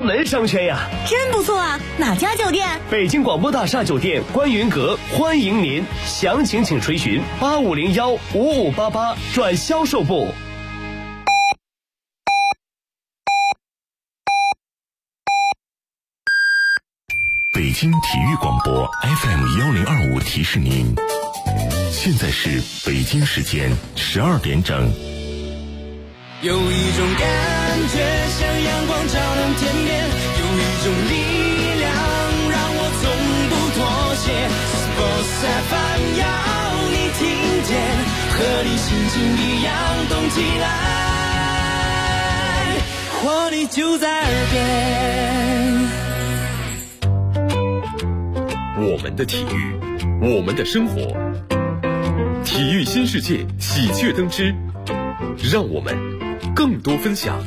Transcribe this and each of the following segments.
门商圈呀。 真不错啊，哪家酒店？ 北京广播大厦酒店观云阁，欢迎您，详情请垂询85015588转销售部。 北京体育广播 FM1025提示您，现在是北京时间12点整。 有一种感觉像阳光照亮天边，有一种力量让我从不妥协。Sports FM 要你听见，和你心情一样动起来，活力就在耳边。 我们的体育，我们的生活，体育新世界喜鹊登枝，让我们更多分享。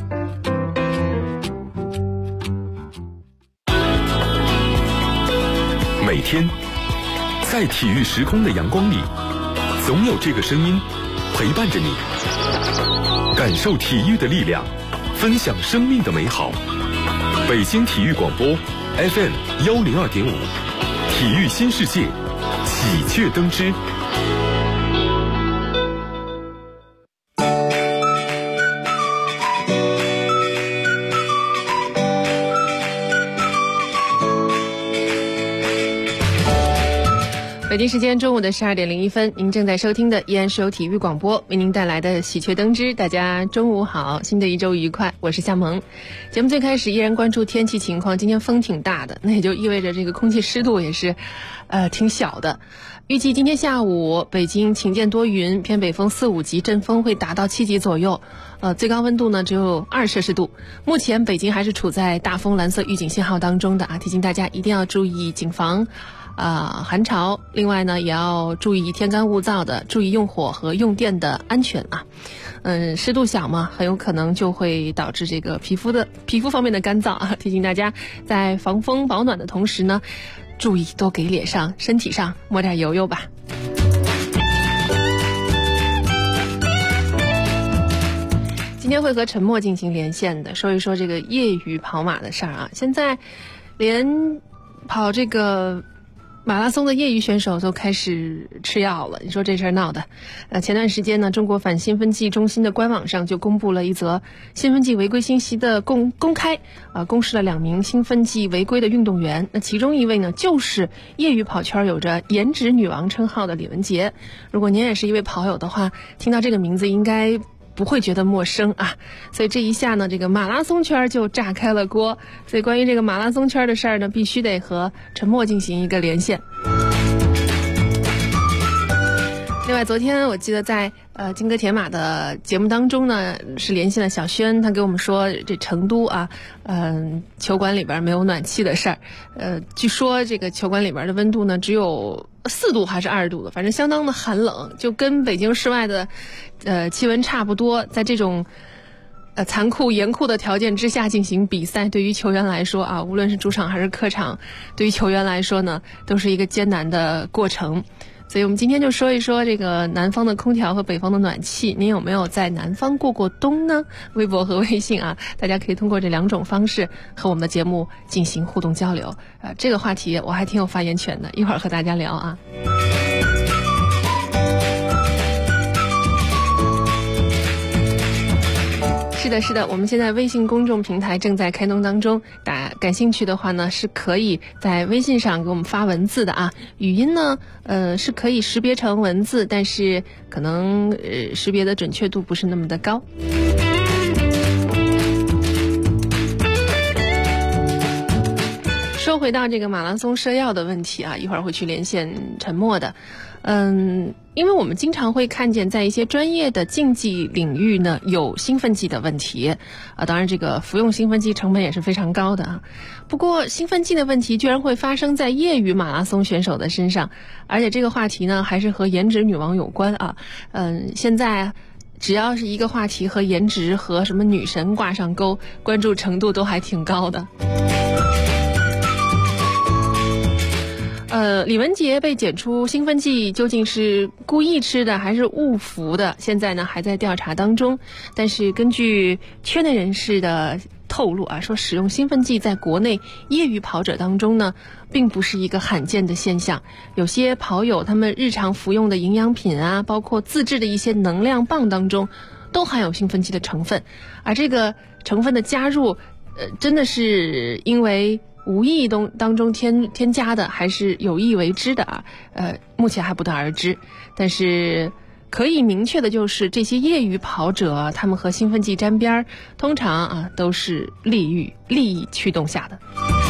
每天在体育时空的阳光里，总有这个声音陪伴着你，感受体育的力量，分享生命的美好。北京体育广播 FM102.5，体育新世界喜鹊登枝。 北京时间中午的12点01分，您正在收听的依然是由体育广播为您带来的喜鹊登枝。大家中午好，新的一周愉快，我是夏萌。节目最开始依然关注天气情况，今天风挺大的，那也就意味着这个空气湿度也是挺小的。预计今天下午北京晴间多云，偏北风4、5级，阵风会达到7级左右。最高温度呢只有2摄氏度。目前北京还是处在大风蓝色预警信号当中的啊，提醒大家一定要注意谨防寒潮，另外呢也要注意天干物燥的，注意用火和用电的安全啊。湿度小嘛，很有可能就会导致这个皮肤方面的干燥啊。提醒大家在防风保暖的同时呢，注意多给脸上、身体上抹点油油吧。今天会和陈默进行连线的，说一说这个业余跑马的事儿啊。现在连跑这个马拉松的业余选手都开始吃药了，你说这事儿闹的。前段时间呢，中国反兴奋剂中心的官网上就公布了一则兴奋剂违规信息的公开，公示了2名兴奋剂违规的运动员。那其中一位呢，就是业余跑圈有着颜值女王称号的李文洁。如果您也是一位跑友的话，听到这个名字应该不会觉得陌生啊。所以这一下呢，这个马拉松圈就炸开了锅。所以关于这个马拉松圈的事儿呢，必须得和陈默进行一个连线。另外昨天我记得在金戈铁马的节目当中呢，是连线了小轩，他给我们说这成都啊球馆里边没有暖气的事儿。据说这个球馆里边的温度呢只有4度还是2度的，反正相当的寒冷，就跟北京室外的气温差不多。在这种残酷严酷的条件之下进行比赛，对于球员来说啊，无论是主场还是客场，对于球员来说呢，都是一个艰难的过程。所以我们今天就说一说这个南方的空调和北方的暖气，您有没有在南方过过冬呢？微博和微信啊，大家可以通过这2种方式和我们的节目进行互动交流。这个话题我还挺有发言权的，一会儿和大家聊啊。是的，我们现在微信公众平台正在开通当中，感兴趣的话呢，是可以在微信上给我们发文字的啊。语音呢，是可以识别成文字，但是可能识别的准确度不是那么的高。说回到这个马拉松涉药的问题啊，一会儿会去连线陈默的。因为我们经常会看见在一些专业的竞技领域呢，有兴奋剂的问题当然这个服用兴奋剂成本也是非常高的啊。不过兴奋剂的问题居然会发生在业余马拉松选手的身上，而且这个话题呢还是和颜值女王有关啊。现在只要是一个话题和颜值和什么女神挂上钩，关注程度都还挺高的。李文洁被检出兴奋剂究竟是故意吃的还是误服的，现在呢还在调查当中。但是根据圈内人士的透露啊，说使用兴奋剂在国内业余跑者当中呢，并不是一个罕见的现象。有些跑友他们日常服用的营养品啊，包括自制的一些能量棒当中，都含有兴奋剂的成分。而这个成分的加入，真的是因为无意当中添加的，还是有意为之的啊？目前还不得而知。但是可以明确的就是，这些业余跑者他们和兴奋剂沾边，通常啊都是利益驱动下的。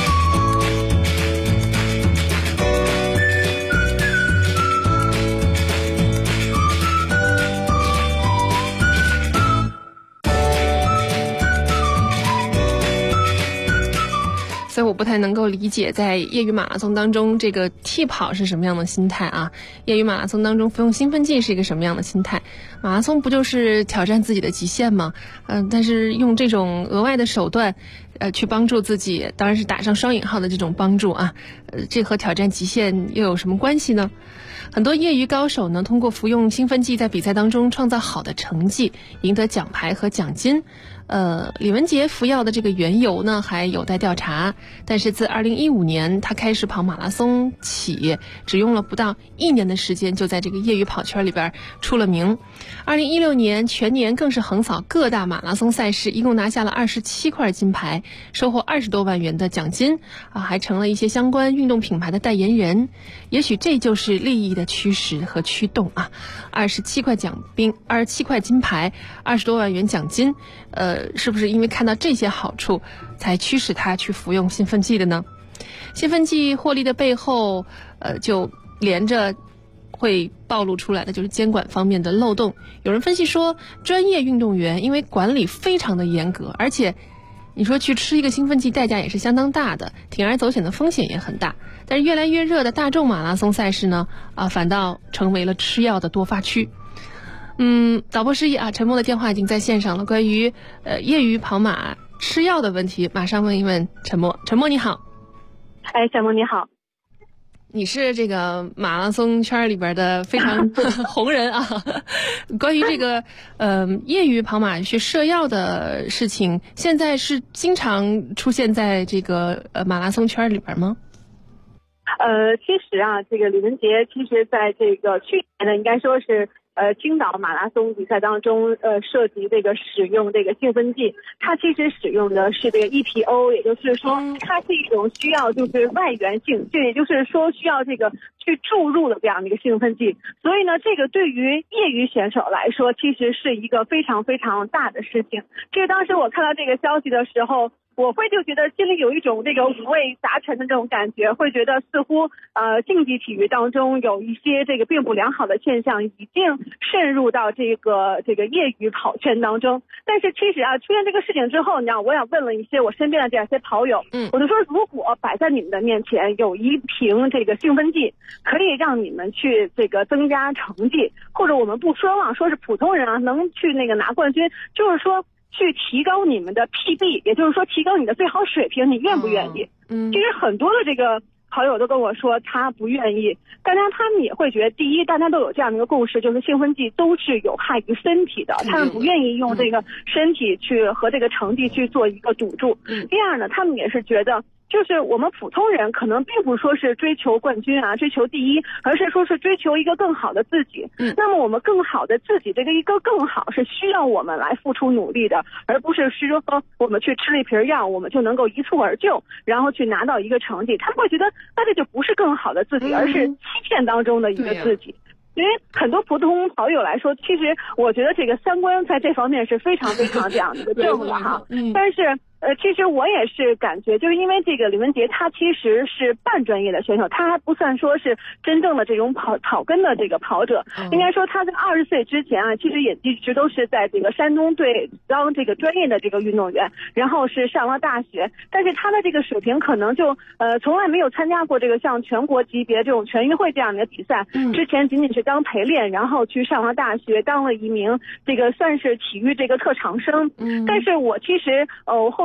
所以我不太能够理解，在业余马拉松当中，这个替跑是什么样的心态啊？业余马拉松当中服用兴奋剂是一个什么样的心态？马拉松不就是挑战自己的极限吗？但是用这种额外的手段，去帮助自己，当然是打上双引号的这种帮助啊。这和挑战极限又有什么关系呢？很多业余高手呢，通过服用兴奋剂在比赛当中创造好的成绩，赢得奖牌和奖金。李文杰服药的这个缘由呢，还有待调查。但是自2015年他开始跑马拉松起，只用了不到1年的时间，就在这个业余跑圈里边出了名。2016年全年更是横扫各大马拉松赛事，一共拿下了27块金牌，收获20多万元的奖金啊，还成了一些相关运动品牌的代言人。也许这就是利益的驱使和驱动啊！27块金牌，20多万元奖金，是不是因为看到这些好处，才驱使他去服用兴奋剂的呢？兴奋剂获利的背后，就连着会暴露出来的就是监管方面的漏洞。有人分析说，专业运动员因为管理非常的严格，而且你说去吃一个兴奋剂代价也是相当大的，铤而走险的风险也很大。但是越来越热的大众马拉松赛事呢，反倒成为了吃药的多发区。导播示意啊，陈默的电话已经在线上了。关于业余跑马吃药的问题，马上问一问陈默。陈默你好。 小萌你好。 你是这个马拉松圈里边的非常红人啊。关于这个业余跑马去摄药的事情，现在是经常出现在这个马拉松圈里边吗？ 其实啊，这个李文杰其实在这个去年呢，应该说是青岛马拉松比赛当中涉及这个使用这个兴奋剂，它其实使用的是这个 EPO， 也就是说它是一种需要就是外源性，这也就是说需要这个去注入的这样的一个兴奋剂。所以呢，这个对于业余选手来说，其实是一个非常非常大的事情。这当时我看到这个消息的时候，我会就觉得心里有一种这个五味杂陈的这种感觉，会觉得似乎竞技体育当中有一些这个并不良好的现象已经渗入到这个业余跑圈当中。但是其实啊，出现这个事情之后，你知道，我也问了一些我身边的这样一些跑友，我就说，如果摆在你们的面前有一瓶这个兴奋剂，可以让你们去这个增加成绩，或者我们不奢望说是普通人啊能去那个拿冠军，就是说去提高你们的 PB， 也就是说提高你的最好水平，你愿不愿意？其实很多的这个跑友都跟我说他不愿意，但是他们也会觉得，第一，大家都有这样的一个共识，就是兴奋剂都是有害于身体的，他们不愿意用这个身体去和这个成绩去做一个赌注。第二呢，他们也是觉得，就是我们普通人可能并不说是追求冠军啊，追求第一，而是说是追求一个更好的自己。那么我们更好的自己，这个一个更好是需要我们来付出努力的，而不是说我们去吃了一瓶药，我们就能够一蹴而就，然后去拿到一个成绩。他会觉得那这就不是更好的自己，而是欺骗当中的一个自己。因为很多普通跑友来说，其实我觉得这个三观在这方面是非常非常这样的一个正的哈。但是其实我也是感觉，就是因为这个李文杰他其实是半专业的选手，他还不算说是真正的这种草根的这个跑者。应该说他在20岁之前啊，其实也一直都是在这个山东队当这个专业的这个运动员，然后是上了大学，但是他的这个水平可能就从来没有参加过这个像全国级别这种全运会这样的比赛。之前仅仅是当陪练，然后去上了大学，当了一名这个算是体育这个特长生。但是我其实后来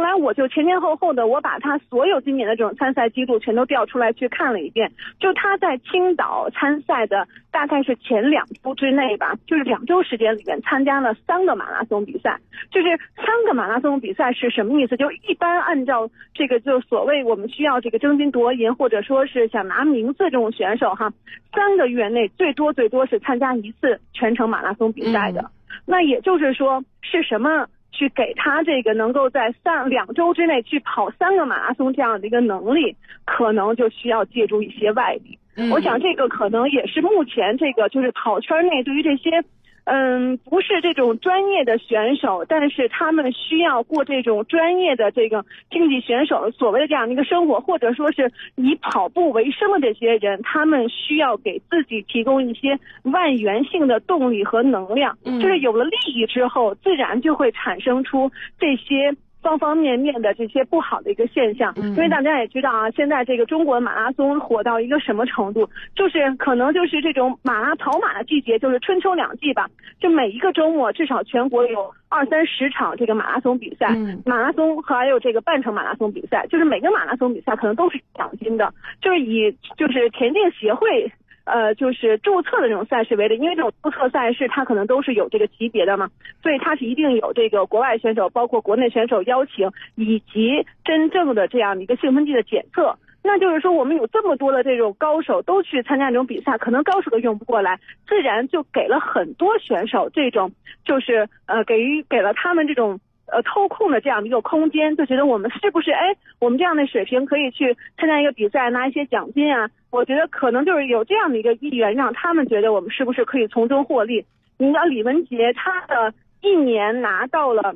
来我就前前后后的我把他所有今年的这种参赛记录全都调出来去看了一遍，就他在青岛参赛的大概是前2周之内吧，就是2周时间里面参加了3个马拉松比赛。就是3个马拉松比赛是什么意思？就一般按照这个就所谓我们需要这个争金夺银或者说是想拿名次这种选手哈，3个月内最多是参加1次全程马拉松比赛的。那也就是说是什么去给他这个能够在2周之内去跑3个马拉松这样的一个能力，可能就需要借助一些外力。我想这个可能也是目前这个就是跑圈内对于这些不是这种专业的选手，但是他们需要过这种专业的这个竞技选手所谓的这样的一个生活，或者说是以跑步为生的这些人，他们需要给自己提供一些外源性的动力和能量。就是有了利益之后，自然就会产生出这些方方面面的这些不好的一个现象。因为大家也知道啊，现在这个中国马拉松火到一个什么程度，就是可能就是这种跑马的季节，就是春秋2季吧，就每一个周末至少全国有20-30场这个马拉松比赛，马拉松还有这个半程马拉松比赛，就是每个马拉松比赛可能都是奖金的，就是以就是田径协会就是注册的这种赛事为例，因为这种注册赛事它可能都是有这个级别的嘛，所以它是一定有这个国外选手包括国内选手邀请，以及真正的这样的一个兴奋剂的检测。那就是说我们有这么多的这种高手都去参加这种比赛，可能高手都用不过来，自然就给了很多选手这种就是给了他们这种偷空的这样的一个空间，就觉得我们是不是我们这样的水平可以去参加一个比赛拿一些奖金啊，我觉得可能就是有这样的一个意愿，让他们觉得我们是不是可以从中获利。你看李文杰他的一年拿到了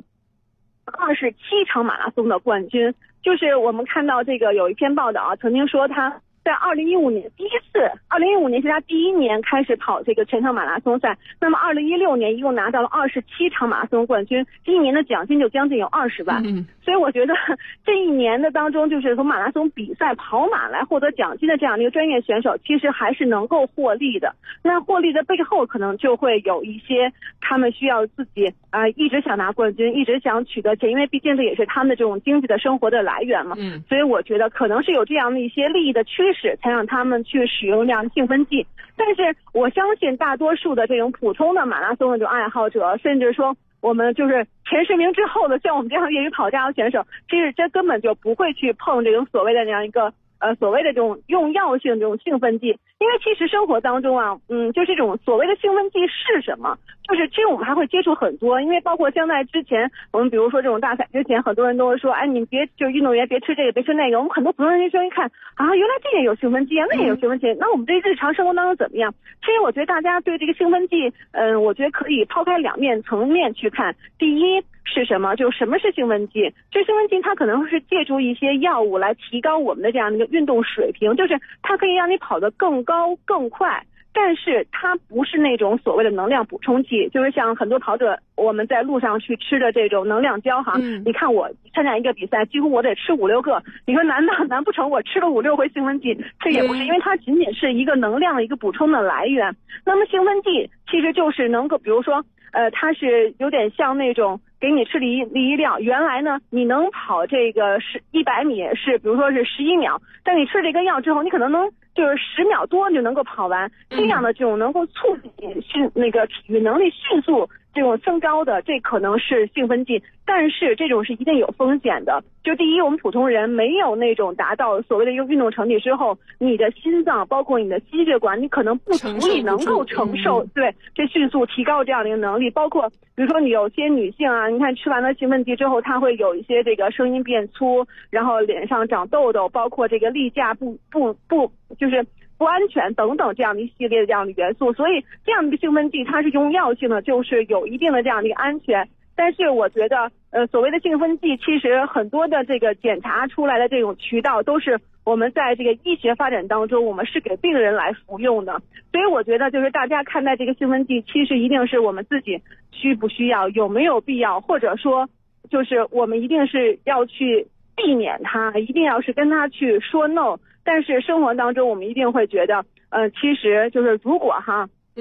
27场马拉松的冠军，就是我们看到这个有一篇报道啊，曾经说他在2015年2015年是他第1年开始跑这个全程马拉松赛，那么2016年一共拿到了27场马拉松冠军，这一年的奖金就将近有20万。所以我觉得这一年的当中，就是从马拉松比赛跑马来获得奖金的这样的一个专业选手，其实还是能够获利的。那获利的背后可能就会有一些他们需要自己一直想拿冠军，一直想取得钱，因为毕竟这也是他们的这种经济的生活的来源嘛。所以我觉得可能是有这样的一些利益的驱使，才让他们去使用这样的兴奋剂。但是我相信大多数的这种普通的马拉松的这种爱好者，甚至说我们就是前10名之后的像我们这样业余跑家的选手，其实这根本就不会去碰这种所谓的这样一个所谓的这种用药性这种兴奋剂。因为其实生活当中啊就这种所谓的兴奋剂是什么，就是其实我们还会接触很多，因为包括像在之前我们比如说这种大赛之前，很多人都会说你们别就是运动员别吃这个别吃那个，我们很多普通人一看原来这也有兴奋剂啊，那也有兴奋剂，那我们这日常生活当中怎么样？其实我觉得大家对这个兴奋剂我觉得可以抛开2面层面去看。第一是什么？就什么是兴奋剂？这兴奋剂它可能是借助一些药物来提高我们的这样的一个运动水平，就是它可以让你跑得更高更快，但是它不是那种所谓的能量补充剂，就是像很多跑者我们在路上去吃的这种能量胶哈。你看我参加一个比赛，几乎我得吃5-6个，你说难不成我吃了5-6回兴奋剂？这也不是，因为它仅仅是一个能量的一个补充的来源。那么兴奋剂其实就是能够比如说它是有点像那种给你吃利益料，原来呢你能跑这个100米是比如说是11秒，但你吃这个药之后，你可能能就是10秒多就能够跑完，这样的这种能够促进那个体育能力迅速这种升高的，这可能是兴奋剂。但是这种是一定有风险的，就第一我们普通人没有那种达到所谓的一个运动成绩之后，你的心脏包括你的心血管你可能不足以能够承受对这迅速提高这样的一个能力。包括比如说你有些女性啊，你看吃完了兴奋剂之后，她会有一些这个声音变粗，然后脸上长痘痘，包括这个例假不就是不安全等等这样的一系列的这样的元素。所以这样的兴奋剂它是用药性的，就是有一定的这样的一个安全。但是我觉得所谓的兴奋剂其实很多的这个检查出来的这种渠道都是我们在这个医学发展当中我们是给病人来服用的。所以我觉得就是大家看待这个兴奋剂，其实一定是我们自己需不需要，有没有必要，或者说就是我们一定是要去避免它，一定要是跟它去说 no。但是生活当中我们一定会觉得其实就是如果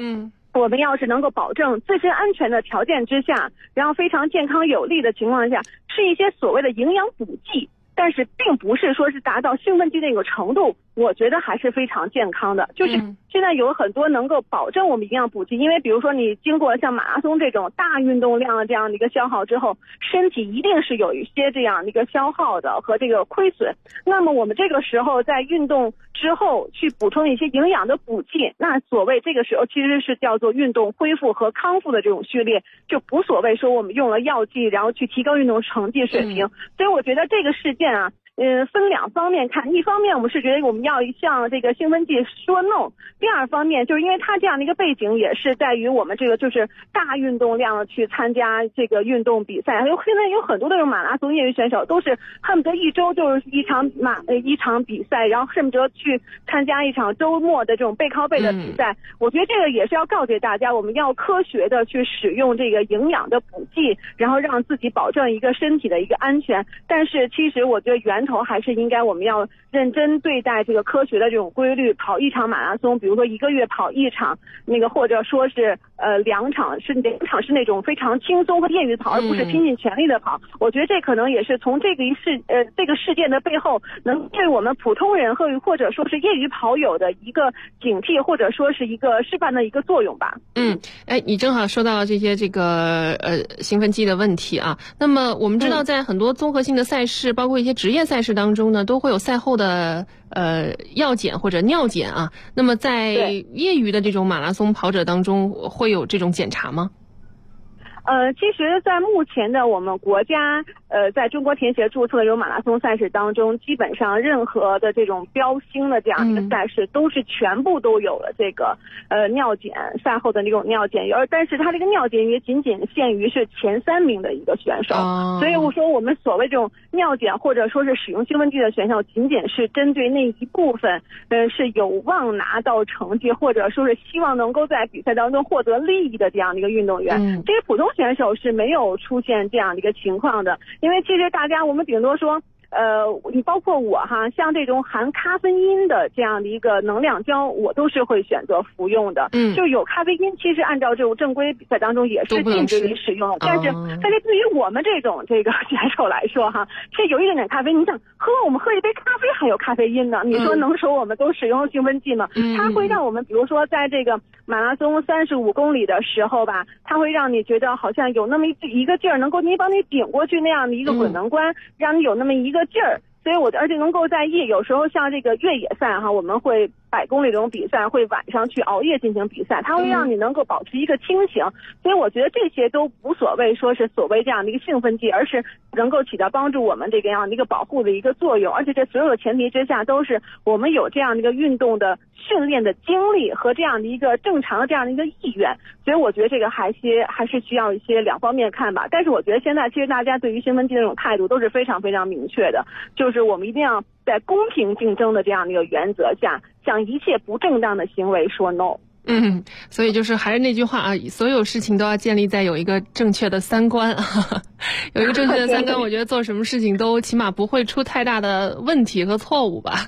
我们要是能够保证自身安全的条件之下，然后非常健康有力的情况下，吃一些所谓的营养补剂，但是并不是说是达到兴奋剂那个程度，我觉得还是非常健康的。就是现在有很多能够保证我们营养补剂，因为比如说你经过像马拉松这种大运动量的这样的一个消耗之后，身体一定是有一些这样的一个消耗的和这个亏损。那么我们这个时候在运动之后去补充一些营养的补剂，那所谓这个时候其实是叫做运动恢复和康复的这种序列，就不所谓说我们用了药剂然后去提高运动成绩水平。所以我觉得这个事件啊，分两方面看，一方面我们是觉得我们要向这个兴奋剂说 no， 第二方面就是因为它这样的一个背景也是在于我们这个就是大运动量的去参加这个运动比赛，现在有很多的这种马拉松业余选手都是恨不得一周就是一场比赛，然后恨不得去参加一场周末的这种背靠背的比赛。我觉得这个也是要告诫大家，我们要科学的去使用这个营养的补剂，然后让自己保证一个身体的一个安全。但是其实我觉得源头还是应该我们要认真对待这个科学的这种规律，跑一场马拉松，比如说1个月跑一场，那个或者说是2场是那种非常轻松和业余的跑，而不是拼尽全力的跑。我觉得这可能也是从这个事件的背后，能对我们普通人或者说是业余跑友的一个警惕，或者说是一个示范的一个作用吧。 你正好说到这些兴奋剂的问题啊。那么我们知道，在很多综合性的赛事，包括一些职业赛事当中呢，都会有赛后的药检或者尿检啊。那么在业余的这种马拉松跑者当中，会有这种检查吗？ 其实在目前的我们国家在中国田协注册的这种马拉松赛事当中，基本上任何的这种标星的这样一个赛事都是全部都有了这个尿检，赛后的那种尿检，但是它这个尿检也仅仅限于是前3名的一个选手。所以我说我们所谓这种尿检或者说是使用兴奋剂的选手，仅仅是针对那一部分是有望拿到成绩，或者说是希望能够在比赛当中获得利益的这样的一个运动员。这些普通选手是没有出现这样的一个情况的，因为其实我们顶多说你包括我哈，像这种含咖啡因的这样的一个能量胶，我都是会选择服用的。就有咖啡因，其实按照这种正规比赛当中也是禁止你使用的。但是对于我们这种这个选手来说哈，是有一点点咖啡因。你想我们喝一杯咖啡还有咖啡因呢，你说能说我们都使用兴奋剂吗？它会让我们比如说在这个马拉松35公里的时候吧，它会让你觉得好像有那么一个劲儿，能够帮你顶过去那样的一个滚能关，让你有那么一个劲儿。所以而且能够在有时候像这个越野赛哈，我们会100公里这种比赛会晚上去熬夜进行比赛，它会让你能够保持一个清醒。所以我觉得这些都无所谓说是所谓这样的一个兴奋剂，而是能够起到帮助我们这个样的一个保护的一个作用。而且这所有的前提之下，都是我们有这样的一个运动的训练的经历和这样的一个正常的这样的一个意愿。所以我觉得这个还是需要一些两方面看吧。但是我觉得现在其实大家对于兴奋剂的这种态度都是非常非常明确的，就是我们一定要在公平竞争的这样的一个原则下，向一切不正当的行为说 no。 所以就是还是那句话啊，所有事情都要建立在有一个正确的三观有一个正确的三观，我觉得做什么事情都起码不会出太大的问题和错误吧。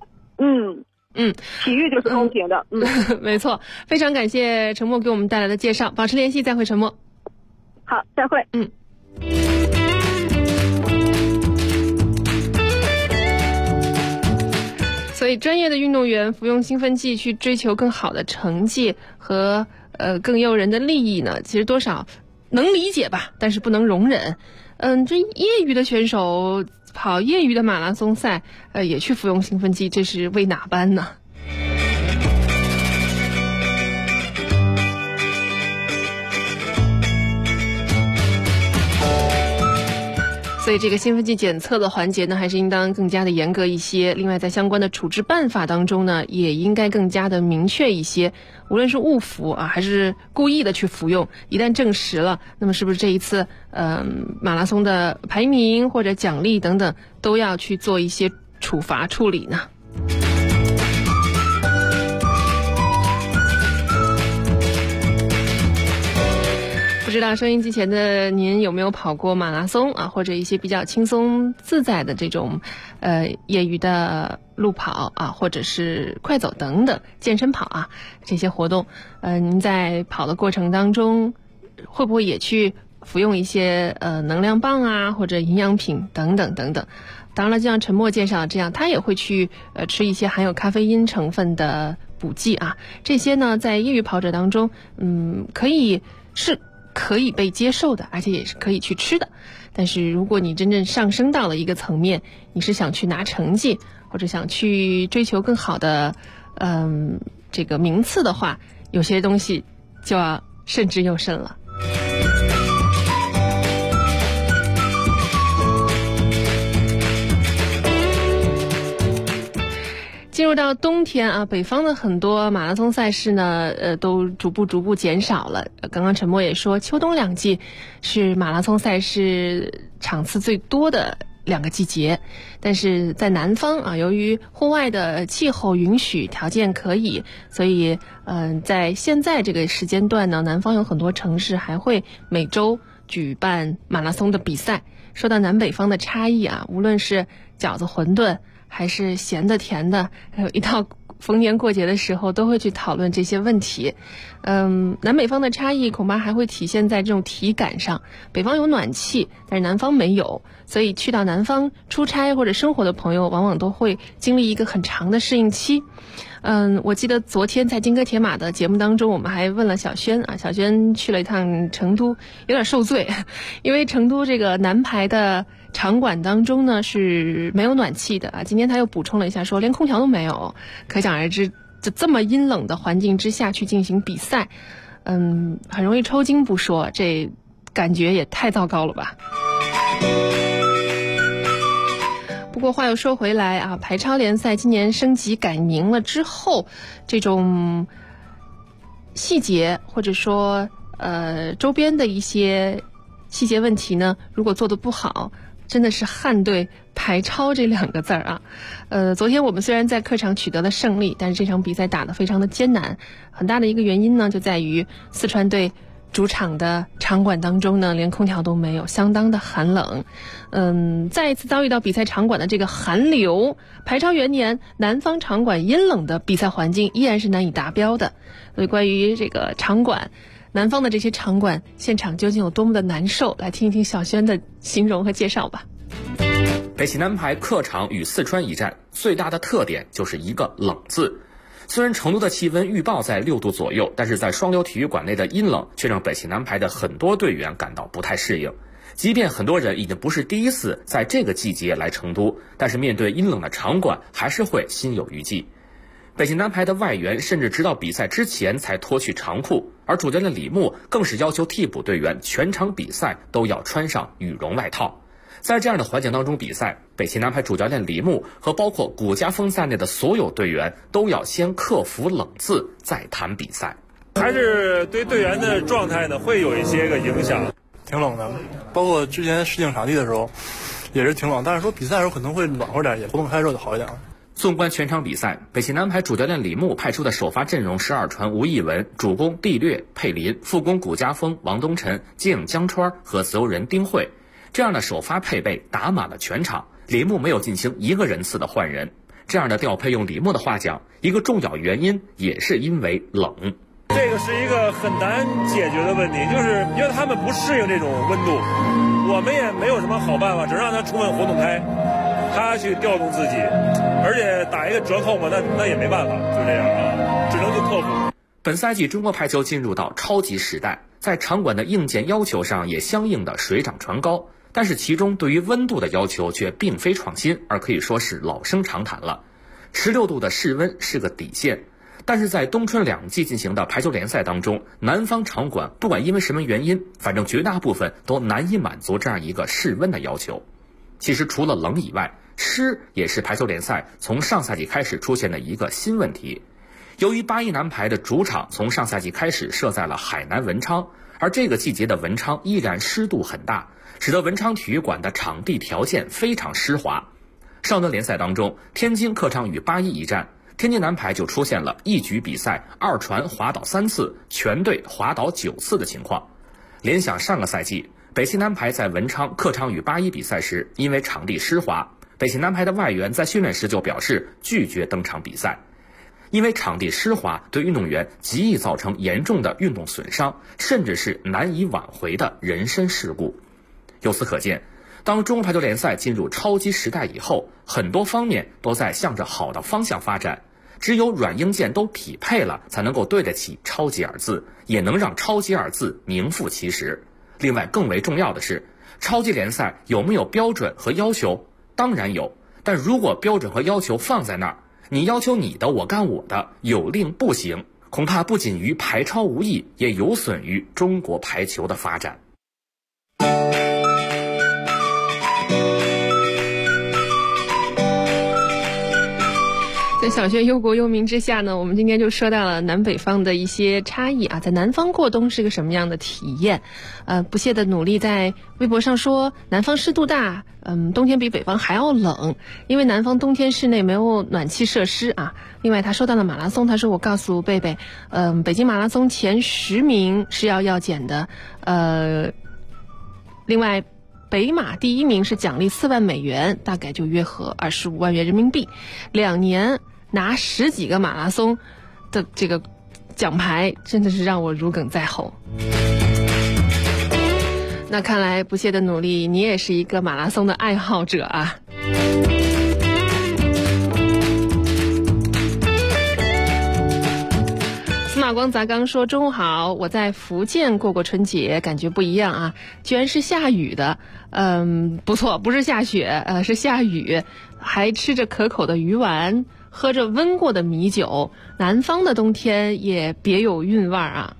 体育就是公平的。 没错，非常感谢陈默给我们带来的介绍，保持联系，再会陈默。 好，再会。 所以专业的运动员服用兴奋剂去追求更好的成绩和更诱人的利益呢，其实多少能理解吧，但是不能容忍。这业余的选手跑业余的马拉松赛也去服用兴奋剂，这是为哪般呢？所以这个兴奋剂检测的环节呢，还是应当更加的严格一些。另外在相关的处置办法当中呢，也应该更加的明确一些。无论是误服啊，还是故意的去服用，一旦证实了，那么是不是这一次马拉松的排名或者奖励等等都要去做一些处罚处理呢？不知道收音机前的您有没有跑过马拉松啊，或者一些比较轻松自在的这种业余的路跑啊，或者是快走等等健身跑啊这些活动，您在跑的过程当中会不会也去服用一些能量棒啊或者营养品等等等等？当然了，就像陈默介绍的这样，他也会去吃一些含有咖啡因成分的补剂啊，这些呢在业余跑者当中，可以被接受的，而且也是可以去吃的。但是如果你真正上升到了一个层面，你是想去拿成绩，或者想去追求更好的这个名次的话，有些东西就要慎之又慎了。进入到冬天啊，北方的很多马拉松赛事呢，都逐步减少了。刚刚陈默也说，秋冬两季是马拉松赛事场次最多的2个季节，但是在南方啊，由于户外的气候允许，条件可以，所以在现在这个时间段呢，南方有很多城市还会每周举办马拉松的比赛。说到南北方的差异啊，无论是饺子、馄饨，还是咸的甜的，还有一到逢年过节的时候都会去讨论这些问题。南北方的差异恐怕还会体现在这种体感上，北方有暖气，但是南方没有，所以去到南方出差或者生活的朋友往往都会经历一个很长的适应期。我记得昨天在金戈铁马的节目当中，我们还问了小轩啊，小轩去了一趟成都，有点受罪，因为成都这个南排的场馆当中呢是没有暖气的啊。今天他又补充了一下，说连空调都没有，可想而知，就这么阴冷的环境之下去进行比赛，很容易抽筋不说，这感觉也太糟糕了吧。不过话又说回来啊，排超联赛今年升级改名了之后，这种细节或者说周边的一些细节问题呢，如果做得不好，真的是憾对排超这2个字啊。昨天我们虽然在客场取得了胜利，但是这场比赛打得非常的艰难，很大的一个原因呢就在于四川队主场的场馆当中呢连空调都没有，相当的寒冷。再一次遭遇到比赛场馆的这个寒流，排超元年南方场馆阴冷的比赛环境依然是难以达标的。所以关于这个场馆，南方的这些场馆现场究竟有多么的难受，来听一听小轩的形容和介绍吧。 北汽南排客场与四川一战最大的特点就是一个冷字。虽然成都的气温预报在6度左右，但是在双流体育馆内的阴冷却让北汽南排的很多队员感到不太适应。即便很多人已经不是第一次在这个季节来成都，但是面对阴冷的场馆还是会心有余悸。北汽南排的外援甚至直到比赛之前才脱去长裤，而主教练李牧更是要求替补队员全场比赛都要穿上羽绒外套。在这样的环境当中比赛，北汽南排主教练李牧和包括谷家锋在内的所有队员都要先克服冷字，再谈比赛。 还是对队员的状态呢会有一些个影响。 挺冷的，包括之前适应场地的时候也是挺冷，但是说比赛的时候可能会暖和点，也不能太热就好一点。 纵观全场比赛，北汽南排主教练李牧派出的首发阵容12传吴亦文，主攻毕略、佩林，副攻谷家锋、王东晨，接应江川和自由人丁慧。这样的首发配备打满了全场，李牧没有进行一个人次的换人。这样的调配用李牧的话讲，一个重要原因也是因为冷。 这个是一个很难解决的问题，就是因为他们不适应这种温度，我们也没有什么好办法，只能让他充分活动开，他去调动自己，而且打一个折扣嘛，那也没办法，就这样啊，只能去克服。 本赛季中国排球进入到超级时代，在场馆的硬件要求上也相应的水涨船高，但是其中对于温度的要求却并非创新，而可以说是老生常谈了。16度的室温是个底线，但是在冬春2季进行的排球联赛当中，南方场馆不管因为什么原因，反正绝大部分都难以满足这样一个室温的要求。其实除了冷以外，湿也是排球联赛从上赛季开始出现的一个新问题。由于8-1南排的主场从上赛季开始设在了海南文昌，而这个季节的文昌依然湿度很大，使得文昌体育馆的场地条件非常湿滑。上轮联赛当中，天津客场与8-1一战，天津南排就出现了一局比赛2传滑倒3次，全队滑倒9次的情况。联想上个赛季，北汽南排在文昌客场与8-1比赛时，因为场地湿滑， 北汽男排的外援在训练时就表示拒绝登场比赛，因为场地湿滑对运动员极易造成严重的运动损伤，甚至是难以挽回的人身事故。由此可见，当中国排球联赛进入超级时代以后，很多方面都在向着好的方向发展，只有软硬件都匹配了，才能够对得起超级二字，也能让超级二字名副其实。另外更为重要的是，超级联赛有没有标准和要求？当然有，但如果标准和要求放在那儿，你要求你的，我干我的，有令不行，恐怕不仅于排超无益，也有损于中国排球的发展。 在小学忧国忧民之下呢，我们今天就说到了南北方的一些差异啊。在南方过冬是个什么样的体验？不懈的努力在微博上说，南方湿度大，冬天比北方还要冷，因为南方冬天室内没有暖气设施啊。另外他说到了马拉松，他说我告诉贝贝，北京马拉松前10名是要检的，另外北马第1名是奖励4万美元，大概就约合25万元人民币，2年拿10几个马拉松的这个奖牌，真的是让我如鲠在喉。那看来不懈的努力，你也是一个马拉松的爱好者啊。司马光砸缸说，中午好，我在福建过过春节，感觉不一样啊，居然是下雨的。不错，不是下雪，是下雨，还吃着可口的鱼丸，喝着温过的米酒，南方的冬天也别有韵味啊。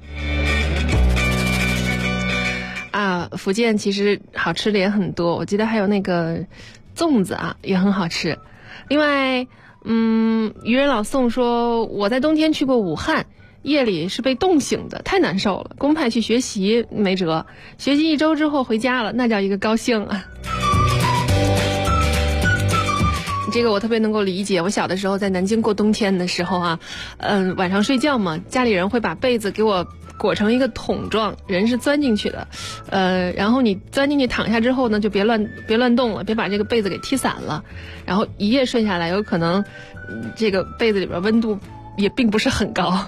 福建其实好吃的也很多，我记得还有那个粽子啊，也很好吃。另外，渔人老宋说，我在冬天去过武汉，夜里是被冻醒的，太难受了。公派去学习没辙，学习1周之后回家了，那叫一个高兴啊！这个我特别能够理解。我小的时候在南京过冬天的时候啊，晚上睡觉嘛，家里人会把被子给我裹成一个桶状，人是钻进去的，然后你钻进去躺下之后呢，就别乱动了，别把这个被子给踢散了，然后一夜睡下来，有可能这个被子里边温度也并不是很高。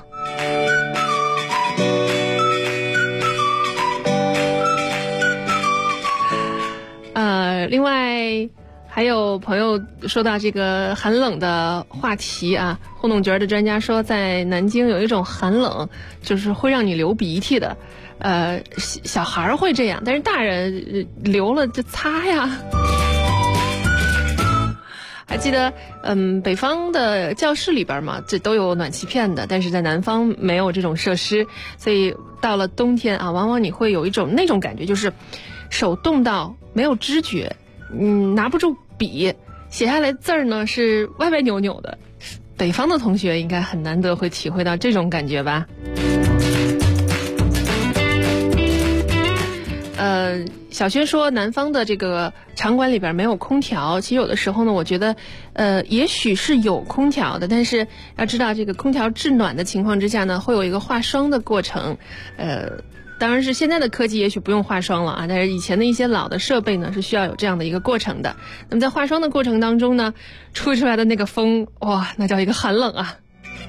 另外还有朋友说到这个寒冷的话题啊，糊弄角的专家说，在南京有一种寒冷，就是会让你流鼻涕的，小孩会这样，但是大人流了就擦呀。还记得北方的教室里边嘛，这都有暖气片的，但是在南方没有这种设施，所以到了冬天啊，往往你会有一种那种感觉，就是手冻到没有知觉，拿不住笔，写下来字儿呢是歪歪扭扭的。北方的同学应该很难得会体会到这种感觉吧。小轩说南方的这个场馆里边没有空调，其实有的时候呢，我觉得也许是有空调的，但是要知道这个空调制暖的情况之下呢，会有一个化霜的过程。当然是现在的科技也许不用化霜了啊，但是以前的一些老的设备呢是需要有这样的一个过程的。那么在化霜的过程当中呢，吹出来的那个风，哇，那叫一个寒冷啊。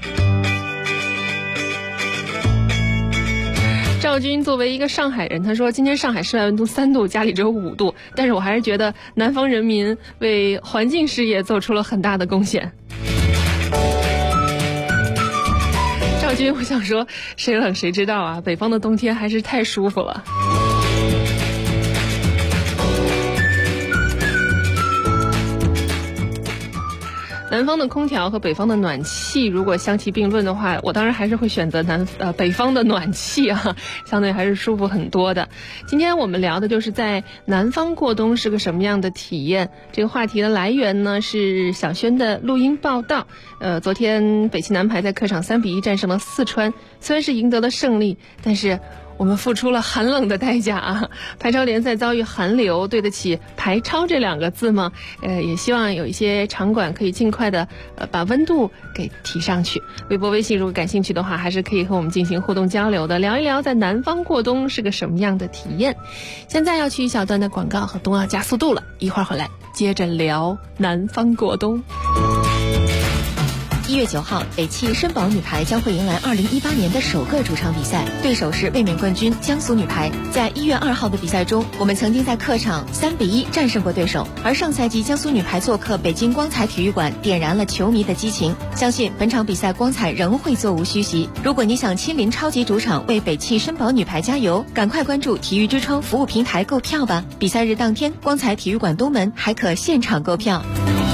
赵军作为一个上海人，他说今天上海室外温度3度，家里只有5度，但是我还是觉得南方人民为环境事业做出了很大的贡献。赵军，我想说谁冷谁知道啊，北方的冬天还是太舒服了。南方的空调和北方的暖气如果相提并论的话，我当然还是会选择北方的暖气啊，相对还是舒服很多的。今天我们聊的就是在南方过冬是个什么样的体验。这个话题的来源呢是小轩的录音报道。昨天北汽男排在客场3-1战胜了四川，虽然是赢得了胜利，但是我们付出了寒冷的代价啊！排超联赛遭遇寒流，对得起排超这2个字吗？也希望有一些场馆可以尽快的把温度给提上去。微博微信如果感兴趣的话，还是可以和我们进行互动交流的，聊一聊在南方过冬是个什么样的体验。现在要去一小段的广告和冬奥加速度了，一会儿回来。 接着聊南方过冬。 1月9号，北汽绅宝女排将会迎来2018年的首个主场比赛，对手是卫冕冠军江苏女排。在1月2号的比赛中，我们曾经在客场3-1战胜过对手，而上赛季江苏女排做客北京光彩体育馆，点燃了球迷的激情。相信本场比赛光彩仍会座无虚席。如果你想亲临超级主场为北汽绅宝女排加油，赶快关注体育之窗服务平台购票吧。比赛日当天，光彩体育馆东门还可现场购票。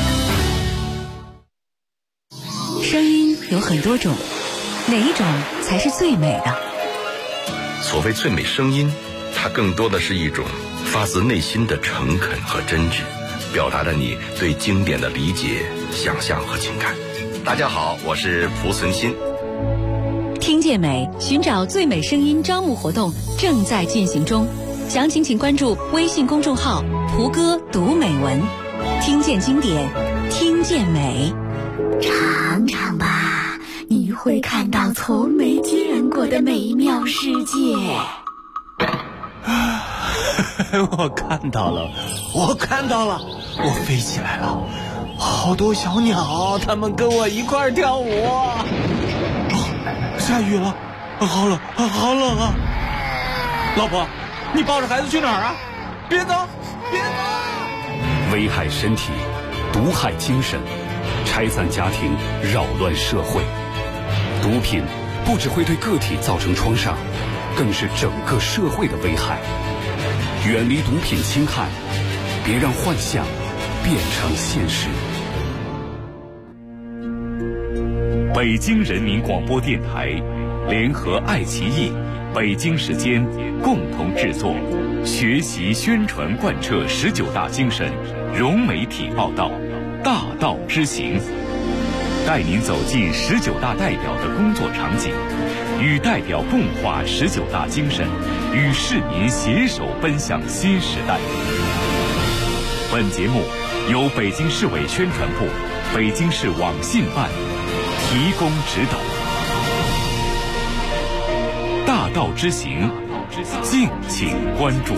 声音有很多种，哪一种才是最美的？ 所谓最美声音，它更多的是一种发自内心的诚恳和真挚，表达了你对经典的理解、想象和情感。大家好，我是蒲存昕。 听见美，寻找最美声音招募活动正在进行中，详情请关注微信公众号蒲哥读美文，听见经典，听见美。 尝尝吧，你会看到从没见过的美妙世界。 我看到了，我飞起来了，好多小鸟，它们跟我一块儿跳舞。下雨了，好冷啊！老婆，你抱着孩子去哪儿啊？别走！ 危害身体，毒害精神，拆散家庭，扰乱社会。毒品不只会对个体造成创伤，更是整个社会的危害。远离毒品侵害，别让幻想变成现实。北京人民广播电台联合爱奇艺、北京时间共同制作，学习宣传贯彻19大精神，融媒体报道，大道之行，带您走进19大代表的工作场景，与代表共话19大精神，与市民携手奔向新时代。本节目由北京市委宣传部、北京市网信办提供指导。大道之行，敬请关注。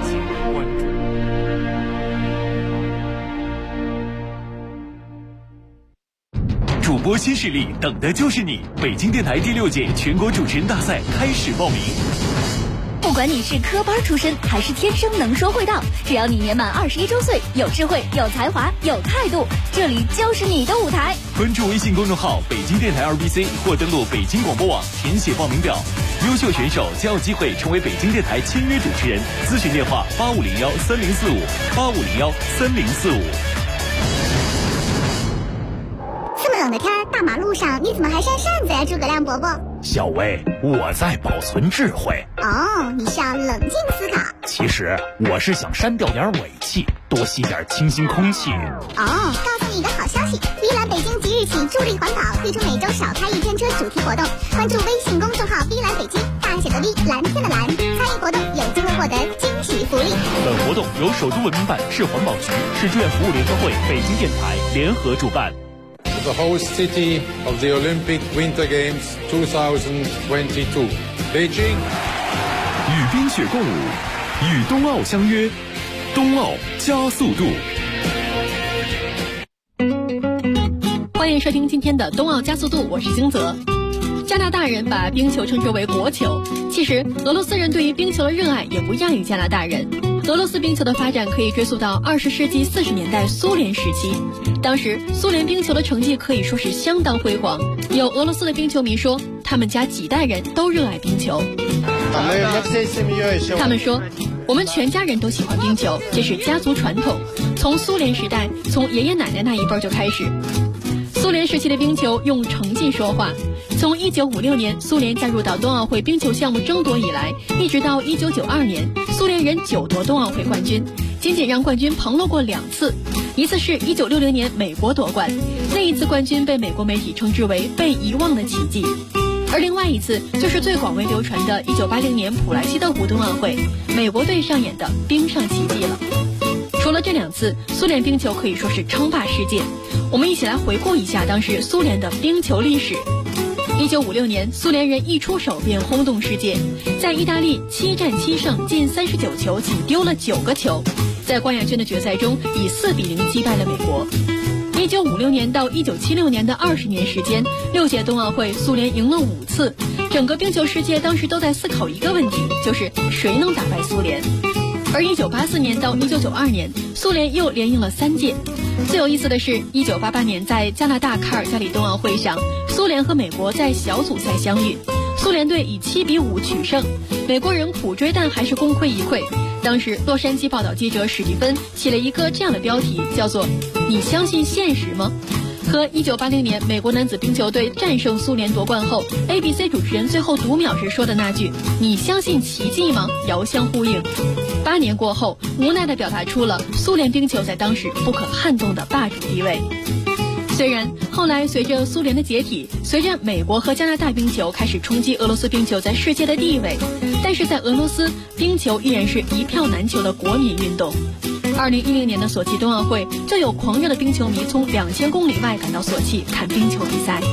主播新势力等的就是你！北京电台第6届全国主持人大赛开始报名。 不管你是科班出身还是天生能说会道，只要你年满21周岁，有智慧、有才华、有态度，这里就是你的舞台。 关注微信公众号北京电台2BC 或登录北京广播网填写报名表，优秀选手将有机会成为北京电台签约主持人。咨询电话85013045，85013045。 这么冷的天，大马路上你怎么还扇扇子呀，诸葛亮伯伯？ 小薇，我在保存智慧。 哦，你是要冷静思考。 其实我是想删掉点尾气，多吸点清新空气。 哦，告诉你一个好消息，碧蓝北京即日起助力环保，推出每周少开一天车主题活动。关注微信公众号碧蓝北京，大写的 V， 蓝天的蓝，参与活动有机会获得惊喜福利。 本活动由首都文明办、市环保局、市志愿服务联合会、北京电台联合主办。 The host city of the Olympic Winter Games 2022, Beijing。 与冰雪共舞，与冬奥相约，冬奥加速度。 欢迎收听今天的冬奥加速度，我是金泽。加拿大人把冰球称之为国球，其实俄罗斯人对于冰球的热爱也不亚于加拿大人。俄罗斯冰球的发展可以追溯到20世纪40年代苏联时期，当时苏联冰球的成绩可以说是相当辉煌。有俄罗斯的冰球迷说，他们家几代人都热爱冰球。他们说，我们全家人都喜欢冰球，这是家族传统，从苏联时代，从爷爷奶奶那一辈就开始。苏联时期的冰球用成绩说话，从1956年苏联加入到冬奥会冰球项目争夺以来，一直到1992年，苏联人9夺冬奥会冠军，仅仅让冠军旁落过2次，一次是1960年美国夺冠，那一次冠军被美国媒体称之为被遗忘的奇迹。而另外一次就是最广为流传的1980年普莱西德湖冬奥会，美国队上演的冰上奇迹了。除了这2次，苏联冰球可以说是称霸世界。我们一起来回顾一下当时苏联的冰球历史。1956年，苏联人一出手便轰动世界，在意大利7战7胜，进39球，仅丢了9个球。在在关雅娟的决赛中以4-0击败了美国。1956年到1976年的20年时间，6届冬奥会苏联赢了5次。整个冰球世界当时都在思考一个问题，就是谁能打败苏联。而1984年到1992年，苏联又连赢了3届。最有意思的是，1988年在加拿大卡尔加里冬奥会上，苏联和美国在小组赛相遇，苏联队以7-5取胜，美国人苦追但还是功亏一篑。当时洛杉矶报道记者史蒂芬起了一个这样的标题，叫做“你相信现实吗？”和1980年美国男子冰球队战胜苏联夺冠后 ABC 主持人最后读秒时说的那句“你相信奇迹吗”遥相呼应。8年过后，无奈地表达出了苏联冰球在当时不可撼动的霸主地位。虽然后来随着苏联的解体，随着美国和加拿大冰球开始冲击俄罗斯冰球在世界的地位，但是在俄罗斯，冰球依然是一票难求的国民运动。2010年的索契冬奥会，就有狂热的冰球迷从2000公里外赶到索契看冰球比赛。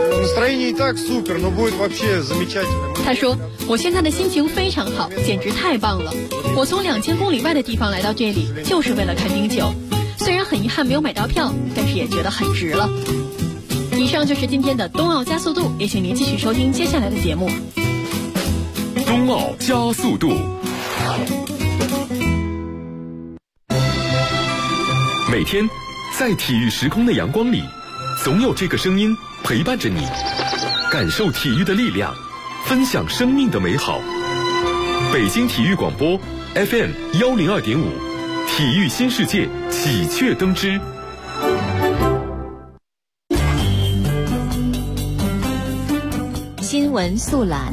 他说：“我现在的心情非常好，简直太棒了！我从2000公里外的地方来到这里，就是为了看冰球。虽然很遗憾没有买到票，但是也觉得很值了。”以上就是今天的冬奥加速度，也请您继续收听接下来的节目。 冬奥加速度。每天，在体育时空的阳光里，总有这个声音陪伴着你，感受体育的力量，分享生命的美好。北京体育广播 FM 102.5，体育新世界喜鹊登枝。 新闻速览。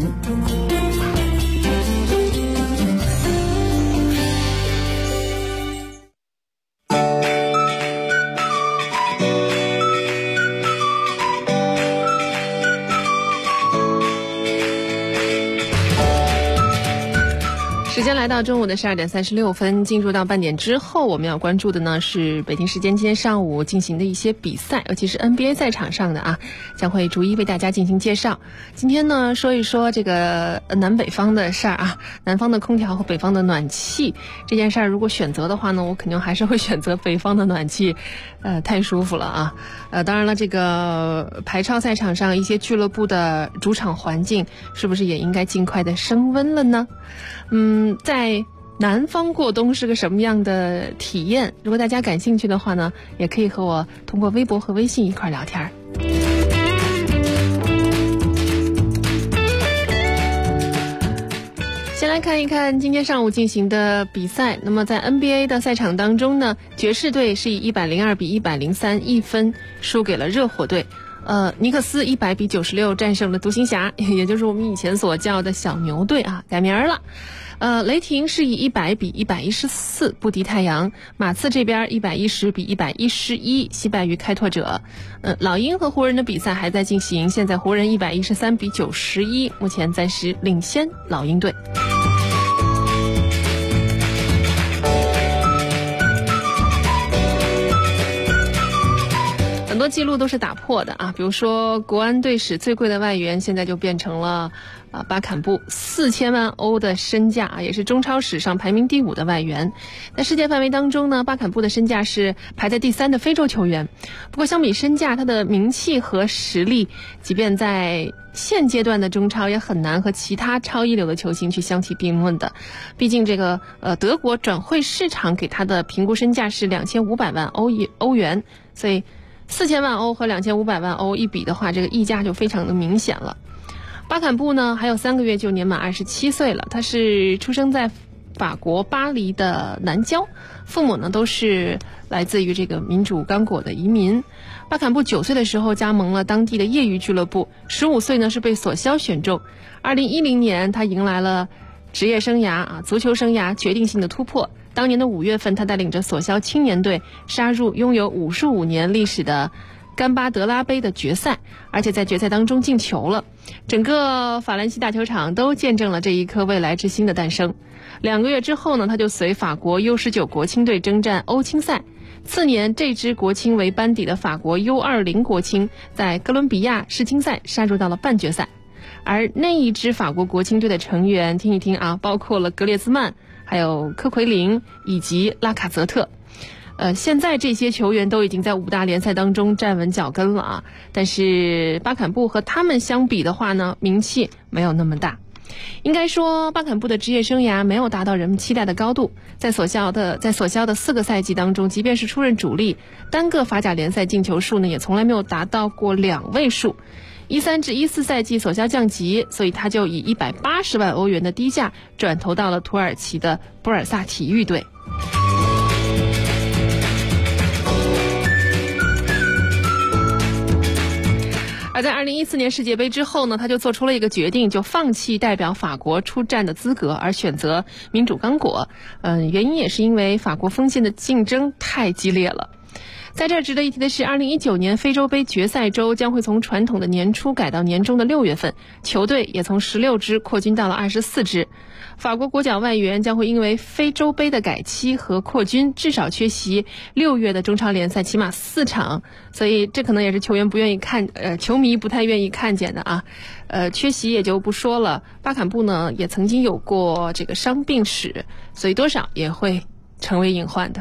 时间来到中午的12点36分，进入到半点之后，我们要关注的呢是北京时间今天上午进行的一些比赛，尤其是 NBA 赛场上的啊，将会逐一为大家进行介绍。今天呢说一说这个南北方的事儿啊，南方的空调和北方的暖气这件事儿，如果选择的话呢，我肯定还是会选择北方的暖气，太舒服了啊。当然了，这个排超赛场上一些俱乐部的主场环境是不是也应该尽快的升温了呢？在南方过冬是个什么样的体验？如果大家感兴趣的话呢，也可以和我通过微博和微信一块聊天。先来看一看今天上午进行的比赛。那么在 NBA 的赛场当中呢，爵士队是以102比103一分输给了热火队。尼克斯100比96战胜了独行侠，也就是我们以前所叫的小牛队啊，改名了。雷霆是以100比114不敌太阳，马刺这边110比111惜败于开拓者。老鹰和湖人的比赛还在进行，现在湖人113比91，目前暂时领先老鹰队。很多记录都是打破的啊，比如说国安队史最贵的外援现在就变成了巴坎布，4000万欧的身价啊，也是中超史上排名第5的外援。在世界范围当中呢，巴坎布的身价是排在第3的非洲球员。不过相比身价，他的名气和实力，即便在现阶段的中超也很难和其他超一流的球星去相提并论的。毕竟这个德国转会市场给他的评估身价是2500万欧元，所以4000万欧和2500万欧一比的话，这个溢价就非常的明显了。巴坎布呢还有3个月就年满27岁了，他是出生在法国巴黎的南郊，父母呢都是来自于这个民主刚果的移民。巴坎布9岁的时候加盟了当地的业余俱乐部，15岁呢是被索肖选中。2010年他迎来了职业生涯足球生涯决定性的突破。当年的5月份，他带领着索肖青年队杀入拥有55年历史的甘巴德拉杯的决赛，而且在决赛当中进球了。整个法兰西大球场都见证了这一颗未来之星的诞生。2个月之后呢，他就随法国 U19 国青队征战欧青赛。次年，这支国青为班底的法国 U20 国青在哥伦比亚世青赛杀入到了半决赛。而那一支法国国青队的成员，听一听啊，包括了格列兹曼、 还有科奎林以及拉卡泽特。现在这些球员都已经在5大联赛当中站稳脚跟了啊，但是巴坎布和他们相比的话呢，名气没有那么大。应该说，巴坎布的职业生涯没有达到人们期待的高度。在所销的4个赛季当中，即便是出任主力，单个法甲联赛进球数呢，也从来没有达到过2位数。13至14赛季所销降级，所以他就以180万欧元的低价转投到了土耳其的波尔萨体育队。而在2014年世界杯之后呢，他就做出了一个决定，就放弃代表法国出战的资格，而选择民主刚果。原因也是因为法国锋线的竞争太激烈了。在这儿值得一提的是，2019年非洲杯决赛周将会从传统的年初改到年中的6月份，球队也从16支扩军到了24支。法国国脚外援将会因为非洲杯的改期和扩军，至少缺席6月的中超联赛起码4场，所以这可能也是球迷不太愿意看见的啊。缺席也就不说了，巴坎布呢也曾经有过这个伤病史，所以多少也会成为隐患的。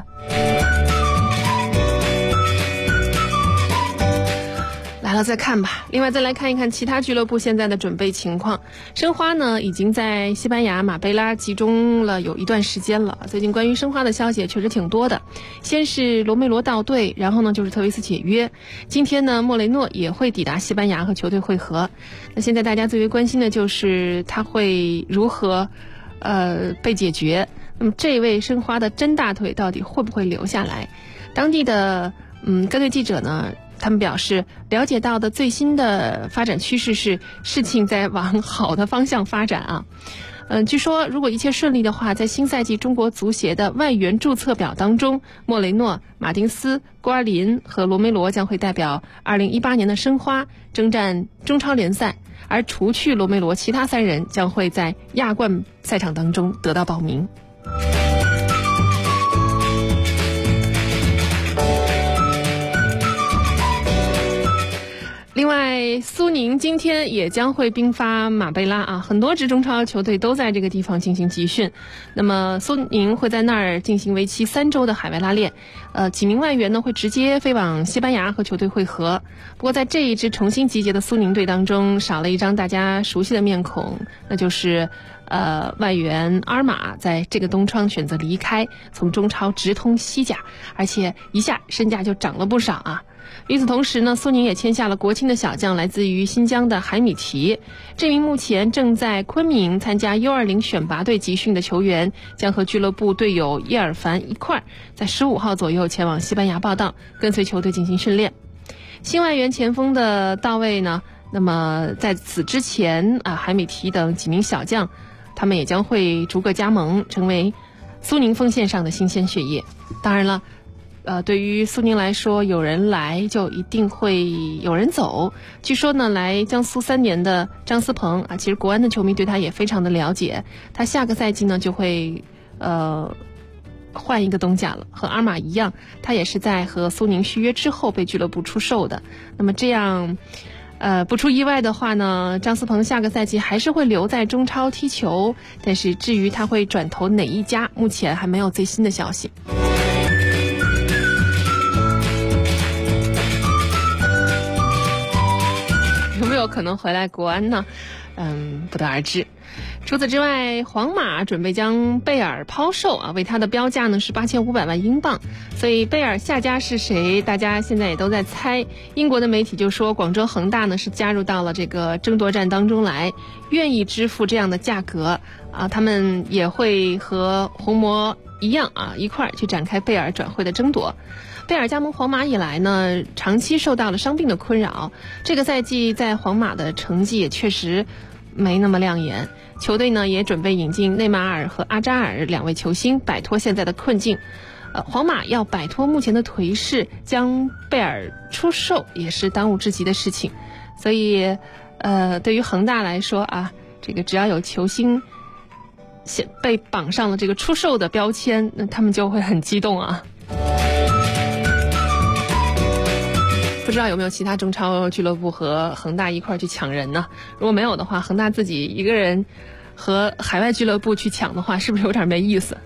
来了再看吧。另外再来看一看其他俱乐部现在的准备情况。申花呢已经在西班牙马贝拉集中了有一段时间了，最近关于申花的消息也确实挺多的。先是罗梅罗到队，然后呢就是特维斯解约，今天呢莫雷诺也会抵达西班牙和球队会合。那现在大家最为关心的就是他会如何被解决，那么这位申花的真大腿到底会不会留下来？当地的跟队记者呢，他们表示了解到的最新的发展趋势是事情在往好的方向发展啊。据说如果一切顺利的话，在新赛季中国足协的外援注册表当中，莫雷诺、马丁斯、郭阿林和罗梅罗将会代表2018年的申花征战中超联赛，而除去罗梅罗，其他3人将会在亚冠赛场当中得到报名。另外，苏宁今天也将会兵发马贝拉啊，很多支中超球队都在这个地方进行集训。那么苏宁会在那儿进行为期3周的海外拉练，几名外援呢会直接飞往西班牙和球队会合。不过在这一支重新集结的苏宁队当中，少了一张大家熟悉的面孔，那就是外援阿尔马在这个冬窗选择离开，从中超直通西甲，而且一下身价就涨了不少啊。与此同时呢，苏宁也签下了国青的小将，来自于新疆的海米提。这名目前正在昆明参加 U20 选拔队集训的球员，将和俱乐部队友叶尔凡一块在15号左右前往西班牙报到，跟随球队进行训练。新外援前锋的到位呢，那么在此之前海米提等几名小将，他们也将会逐个加盟，成为苏宁锋线上的新鲜血液。当然了，对于苏宁来说，有人来就一定会有人走。据说呢，来江苏3年的张思鹏啊，其实国安的球迷对他也非常的了解。他下个赛季呢就会换一个东家了，和阿尔马一样，他也是在和苏宁续约之后被俱乐部出售的。那么这样不出意外的话呢，张思鹏下个赛季还是会留在中超踢球，但是至于他会转投哪一家，目前还没有最新的消息。有没有可能回来国安呢？不得而知。除此之外，皇马准备将贝尔抛售啊，为他的标价呢是8500万英镑。所以贝尔下家是谁，大家现在也都在猜。英国的媒体就说，广州恒大呢是加入到了这个争夺战当中来，愿意支付这样的价格啊，他们也会和红魔一样啊，一块儿去展开贝尔转会的争夺。贝尔加盟皇马以来呢，长期受到了伤病的困扰，这个赛季在皇马的成绩也确实没那么亮眼。球队呢也准备引进内马尔和阿扎尔2位球星，摆脱现在的困境。皇马要摆脱目前的颓势，将贝尔出售也是当务之急的事情。所以对于恒大来说啊，这个只要有球星被绑上了这个出售的标签，那他们就会很激动啊。不知道有没有其他中超俱乐部和恒大一块去抢人呢？如果没有的话，恒大自己一个人和海外俱乐部去抢的话，是不是有点没意思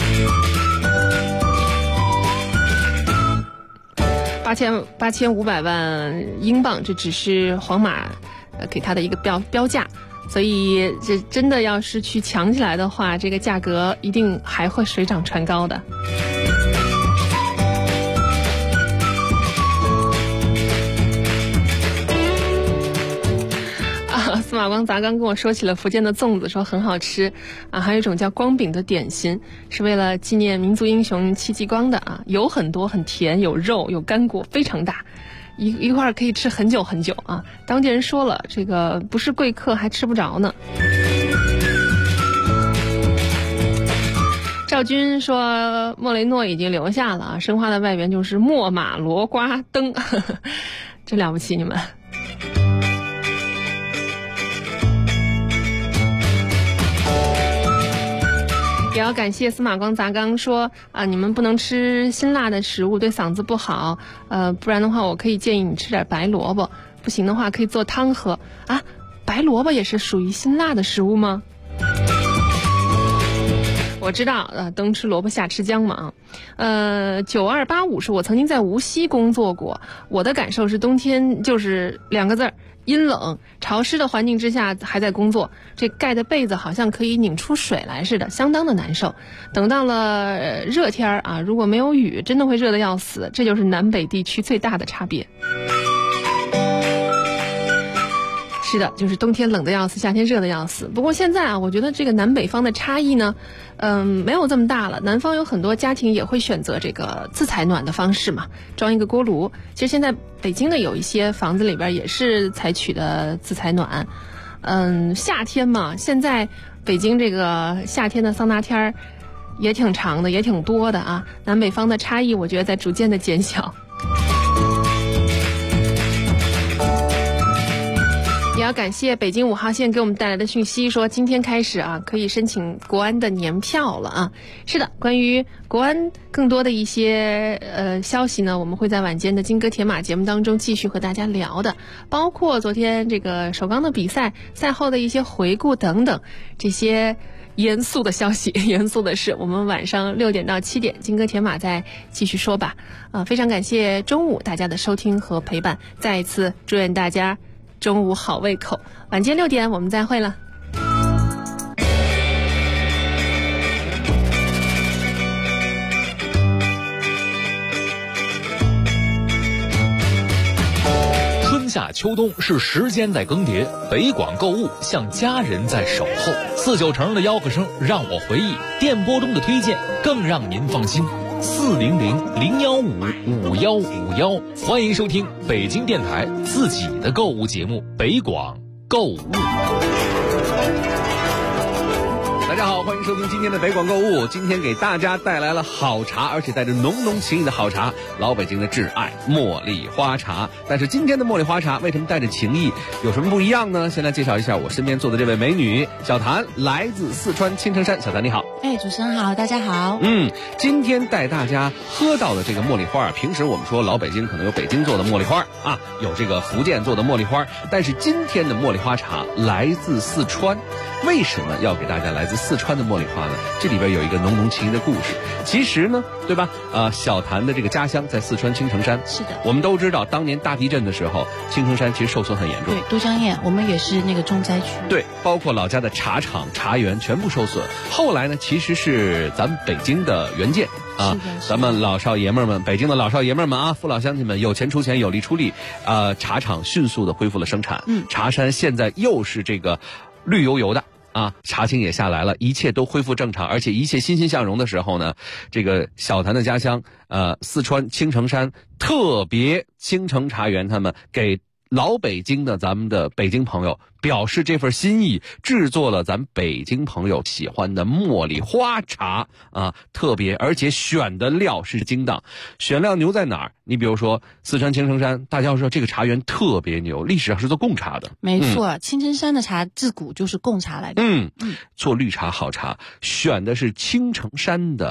？8500万英镑，这只是皇马给他的一个标价，所以这真的要是去抢起来的话，这个价格一定还会水涨船高的。司马光砸缸跟我说起了福建的粽子，说很好吃啊，还有一种叫光饼的点心，是为了纪念民族英雄戚继光的啊，有很多很甜，有肉有干果，非常大，一块可以吃很久很久啊。当地人说了，这个不是贵客还吃不着呢。赵军说莫雷诺已经留下了啊，申花的外援就是莫马罗瓜登，真了不起你们。也要感谢司马光砸缸说啊，你们不能吃辛辣的食物，对嗓子不好。不然的话，我可以建议你吃点白萝卜，不行的话可以做汤喝啊。白萝卜也是属于辛辣的食物吗？我知道，冬吃萝卜夏吃姜嘛。9285说，我曾经在无锡工作过，我的感受是冬天就是2个字儿。阴冷潮湿的环境之下还在工作，这盖的被子好像可以拧出水来似的，相当的难受。等到了热天啊，如果没有雨，真的会热得要死。这就是南北地区最大的差别。是的，就是冬天冷得要死，夏天热得要死。不过现在啊，我觉得这个南北方的差异呢，没有这么大了。南方有很多家庭也会选择这个自采暖的方式嘛，装一个锅炉。其实现在北京的有一些房子里边也是采取的自采暖。夏天嘛，现在北京这个夏天的桑拿天也挺长的，也挺多的啊。南北方的差异，我觉得在逐渐的减小。也要感谢北京5号线给我们带来的讯息，说今天开始啊，可以申请国安的年票了啊。是的，关于国安更多的一些消息呢，我们会在晚间的金戈铁马节目当中继续和大家聊的，包括昨天这个首钢的比赛赛后的一些回顾等等，这些严肃的消息，严肃的事，我们晚上6点到7点金戈铁马再继续说吧。非常感谢中午大家的收听和陪伴，再一次祝愿大家中午好胃口，晚间6点我们再会了。 春夏秋冬是时间在更迭，北广购物像家人在守候。490的吆喝声让我回忆，电波中的推荐更让您放心。400-015-5151，欢迎收听北京电台自己的购物节目《北广购物》。 大家好，欢迎收听今天的北广购物。今天给大家带来了好茶，而且带着浓浓情意的好茶，老北京的挚爱茉莉花茶。但是今天的茉莉花茶为什么带着情意，有什么不一样呢？先来介绍一下我身边坐的这位美女小谭，来自四川青城山。小谭你好。 主持人好，大家好。 今天带大家喝到的这个茉莉花，平时我们说老北京可能有北京做的茉莉花啊，有这个福建做的茉莉花，但是今天的茉莉花茶来自四川。为什么要给大家来自四川的茉莉花呢？这里边有一个浓浓情谊的故事。其实呢，对吧？小谭的这个家乡在四川青城山。 是的。我们都知道，当年大地震的时候，青城山其实受损很严重。 对，都江堰，我们也是那个重灾区。 对，包括老家的茶厂、茶园全部受损。后来呢，其实是咱们北京的援建。咱们老少爷们们，北京的老少爷们们啊，父老乡亲们，有钱出钱，有力出力，茶厂迅速的恢复了生产。茶山现在又是这个绿油油的啊，茶青也下来了，一切都恢复正常，而且一切欣欣向荣的时候呢，这个小谭的家乡四川青城山特别青城茶园，他们给老北京的咱们的北京朋友表示这份心意，制作了咱北京朋友喜欢的茉莉花茶啊，特别而且选的料是精当。选料牛在哪儿？你比如说四川青城山，大家说这个茶园特别牛，历史上是做贡茶的。 没错，青城山的茶自古就是贡茶来的。 做绿茶好茶，选的是青城山的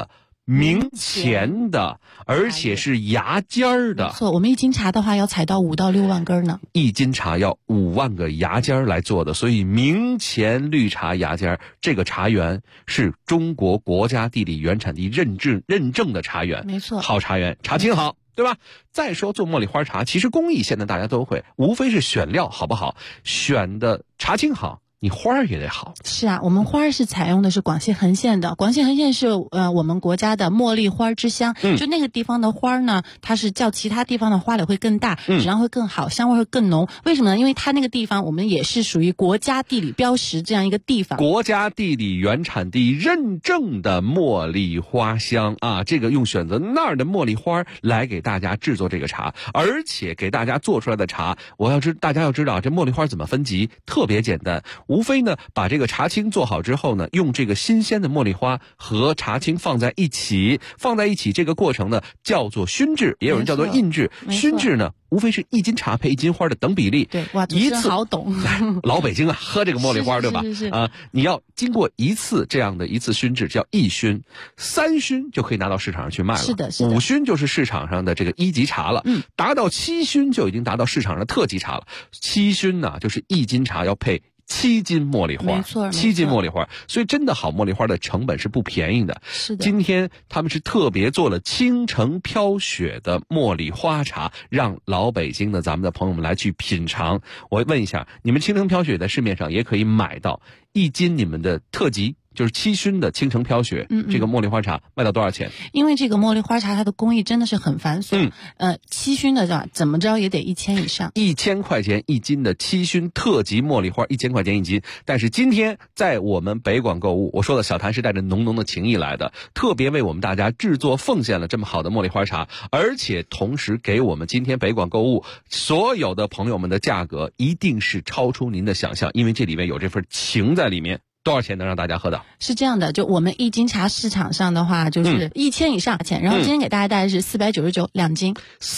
明前的，而且是芽尖儿的。 没错，我们一斤茶的话要采到5到6万根呢。 一斤茶要5万个芽尖儿来做的，所以明前绿茶芽尖儿这个茶园是中国国家地理原产地认证的茶园。 没错， 好茶园，茶青好。对吧？再说做茉莉花茶，其实工艺现在大家都会，无非是选料好不好，选的茶青好，你花儿也得好。 是啊，我们花儿是采用的是广西横县的，广西横县是我们国家的茉莉花之乡，就那个地方的花儿呢，它是较其他地方的花蕾会更大，质量会更好，香味会更浓。为什么呢？因为它那个地方我们也是属于国家地理标识这样一个地方， 国家地理原产地认证的茉莉花香啊，这个用选择那儿的茉莉花来给大家制作这个茶，而且给大家做出来的茶，大家要知道这茉莉花怎么分级，特别简单。无非呢，把这个茶青做好之后呢，用这个新鲜的茉莉花和茶青放在一起，这个过程呢叫做熏制，也有人叫做印制。熏制呢，无非是1斤茶配1斤花的等比例。 对，哇，主持人好懂。 老北京啊，喝这个茉莉花对吧？ 是你要经过一次熏制，叫1熏，3熏就可以拿到市场上去卖了。 是的 ，5熏就是市场上的这个1级茶了。达到7熏就已经达到市场上的特级茶了。7熏呢，就是1斤茶要配7斤茉莉花， 没错 ，7斤茉莉花，所以真的好茉莉花的成本是不便宜的。 是的， 今天他们是特别做了倾城飘雪的茉莉花茶，让老北京的咱们的朋友们来去品尝。我问一下，你们倾城飘雪在市面上也可以买到1斤你们的特级，就是7熏的倾城飘雪，这个茉莉花茶卖到多少钱？ 因为这个茉莉花茶它的工艺真的是很繁琐，7熏的怎么着也得1000以上 ，1000块钱1斤的7熏特级茉莉花，1000块钱1斤。但是今天在我们北广购物，我说的小谭是带着浓浓的情谊来的，特别为我们大家制作奉献了这么好的茉莉花茶，而且同时给我们今天北广购物所有的朋友们的价格一定是超出您的想象，因为这里面有这份情在里面。多少钱能让大家喝到？ 是这样的，就我们1斤茶市场上的话，就是1000以上钱，然后今天给大家带来是4992斤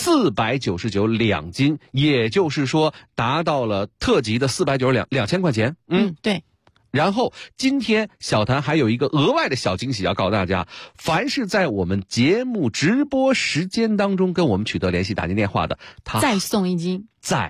，4992斤，也就是说达到了特级的2000块钱。 对。 然后今天小谭还有一个额外的小惊喜要告诉大家，凡是在我们节目直播时间当中跟我们取得联系打进电话的，他再送1斤，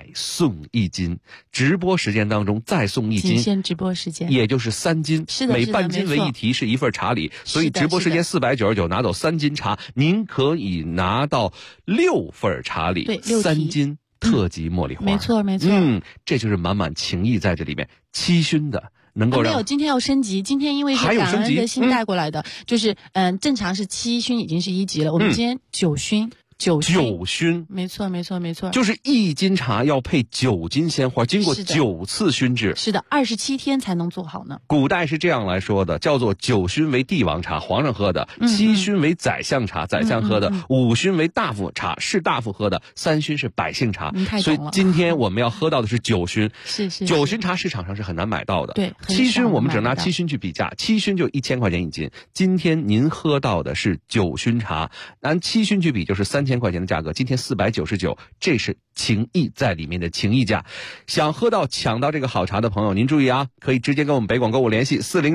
直播时间当中再送1斤， 仅限直播时间， 也就是3斤， 是的， 每半斤为一提，是一份茶礼，所以直播时间499拿走3斤茶，您可以拿到6份茶礼， 对 ，3斤特级茉莉花， 没错， 这就是满满情谊在这里面，7熏的。能够让没有，今天要升级。今天因为是感恩的心带过来的，就是正常是7熏已经是1级了，我们今天9熏。 9熏， 没错， 就是1斤茶要配9斤鲜花，经过9次熏制， 是的，27天才能做好呢。 古代是这样来说的，叫做9熏为帝王茶，皇上喝的；7熏为宰相茶，宰相喝的；5熏为大夫茶，士大夫喝的；3熏是百姓茶。所以今天我们要喝到的是9熏， 是 9熏茶市场上是很难买到的。 对 ，7熏我们只拿7熏去比价，7熏就1000块钱1斤。今天您喝到的是9熏茶，按7熏去比就是3000块钱的价格，今天499，这是情谊在里面的情谊价。想喝到抢到这个好茶的朋友，您注意啊，可以直接跟我们北广购物联系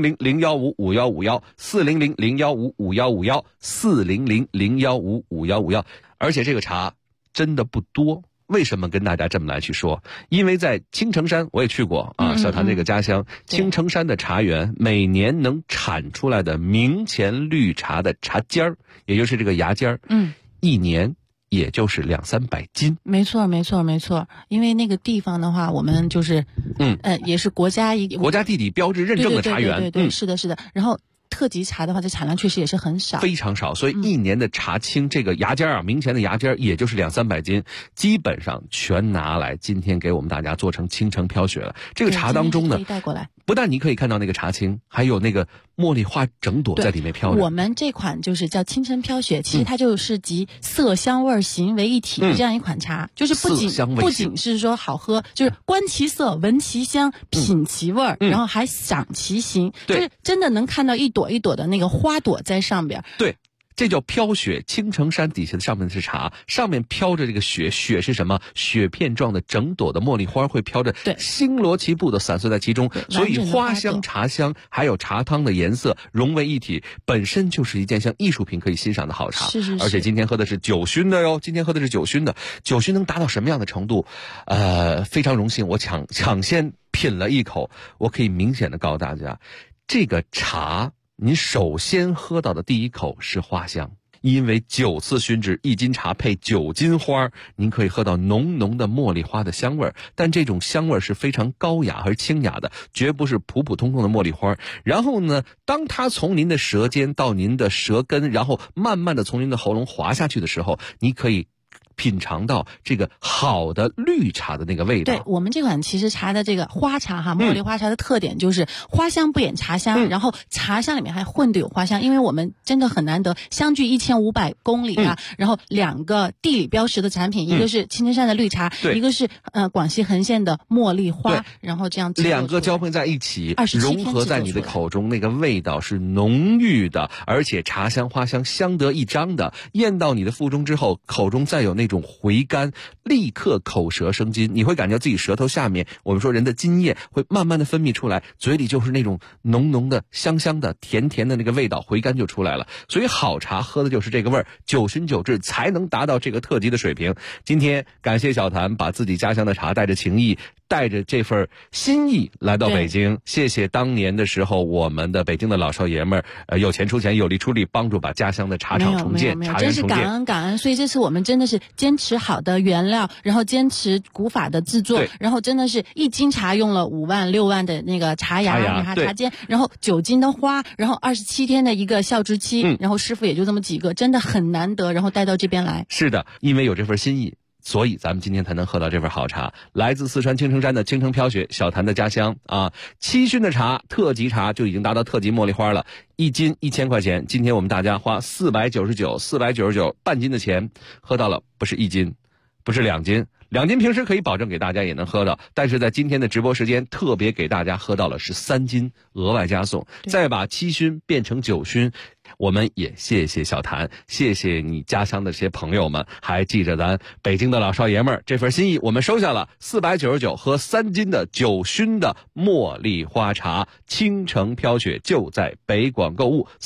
，400-015-5151，400-015-5151，400-015-5151。而且这个茶真的不多。为什么跟大家这么来去说？因为在青城山我也去过啊，小谭这个家乡，青城山的茶园每年能产出来的明前绿茶的茶尖儿，也就是这个芽尖儿，一年也就是200-300斤。 没错，因为那个地方的话，我们就是也是国家地理标志认证的茶园。 对，是的。然后特级茶的话，这产量确实也是很少， 非常少，所以一年的茶青这个芽尖啊，明前的芽尖也就是200-300斤，基本上全拿来今天给我们大家做成倾城飘雪了。这个茶当中呢， 带过来， 不但你可以看到那个茶青，还有那个茉莉花整朵在里面飘着。 我们这款就是叫倾城飘雪，其实它就是集色香味形为一体的这样一款茶，就是不仅是说好喝，就是观其色、闻其香、品其味，然后还赏其形，就是真的能看到一朵一朵的那个花朵在上边。 对。 这叫飘雪。青城山底下的上面是茶，上面飘着这个雪，雪是什么？雪片状的整朵的茉莉花会飘着，星罗棋布的散碎在其中，所以花香、茶香还有茶汤的颜色融为一体，本身就是一件像艺术品可以欣赏的好茶。 是。 而且今天喝的是酒熏的哟，今天喝的是酒熏的，酒熏能达到什么样的程度？非常荣幸，我抢先品了一口，我可以明显的告诉大家，这个茶您首先喝到的第一口是花香。因为9次熏制1斤茶配9斤花，您可以喝到浓浓的茉莉花的香味儿，但这种香味儿是非常高雅而清雅的，绝不是普普通通的茉莉花。然后呢，当它从您的舌尖到您的舌根，然后慢慢的从您的喉咙滑下去的时候，你可以品尝到这个好的绿茶的那个味道。 对，我们这款其实茶的这个花茶哈，茉莉花茶的特点就是花香不掩茶香，然后茶香里面还混的有花香，因为我们真的很难得相距1500公里啊，然后2个地理标识的产品，一个是青城山的绿茶，一个是广西横县的茉莉花，然后这样 2个交配在一起，融合在你的口中，那个味道是浓郁的，而且茶香花香相得益彰的。咽到你的腹中之后，口中再有那种回甘，立刻口舌生津，你会感觉自己舌头下面，我们说人的津液会慢慢的分泌出来，嘴里就是那种浓浓的香香的甜甜的那个味道，回甘就出来了。所以好茶喝的就是这个味儿，9熏9制才能达到这个特级的水平。今天感谢小谭把自己家乡的茶带着情谊，带着这份心意来到北京，谢谢当年的时候我们的北京的老少爷们儿，有钱出钱，有力出力，帮助把家乡的茶厂重建，茶园重建， 真是感恩。所以这次我们真的是坚持好的原料，然后坚持古法的制作，然后真的是1斤茶用了5万6万的那个茶芽、茶尖，然后9斤的花，然后27天的一个效制期，然后师傅也就这么几个，真的很难得，然后带到这边来。 是的，因为有这份心意，所以咱们今天才能喝到这份好茶。来自四川青城山的青城飘雪，小谭的家乡啊，7熏的茶，特级茶就已经达到特级茉莉花了，1斤1000块钱。今天我们大家花499半斤的钱，喝到了不是1斤，不是2斤。2斤平时可以保证给大家也能喝到，但是在今天的直播时间特别给大家喝到了是3斤，额外加送，再把7熏变成9熏。我们也谢谢小谭，谢谢你家乡的这些朋友们，还记着咱北京的老少爷们儿这份心意，我们收下了499和3斤的9熏的茉莉花茶，青城飘雪就在北广购物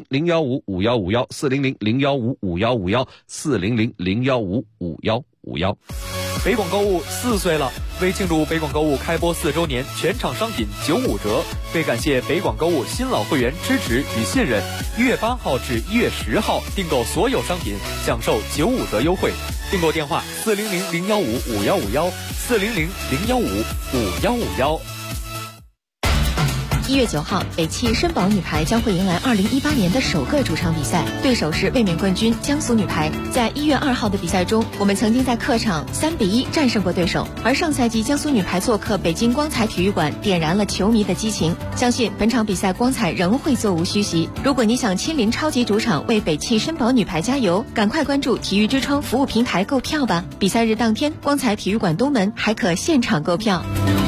，400-015-5151，400-015-5151，400-015-5151。 北广购物4岁了，为庆祝北广购物开播4周年，全场商品95折。为感谢北广购物新老会员支持与信任，1月8号至1月10号订购所有商品享受95折优惠。订购电话400-015-5151，400-015-5151。 1月9号，北汽绅宝女排将会迎来2018年的首个主场比赛，对手是卫冕冠军江苏女排。在1月2号的比赛中，我们曾经在客场3-1战胜过对手，而上赛季江苏女排做客北京光彩体育馆，点燃了球迷的激情。相信本场比赛光彩仍会座无虚席。如果你想亲临超级主场为北汽绅宝女排加油，赶快关注体育之窗服务平台购票吧。比赛日当天，光彩体育馆东门还可现场购票。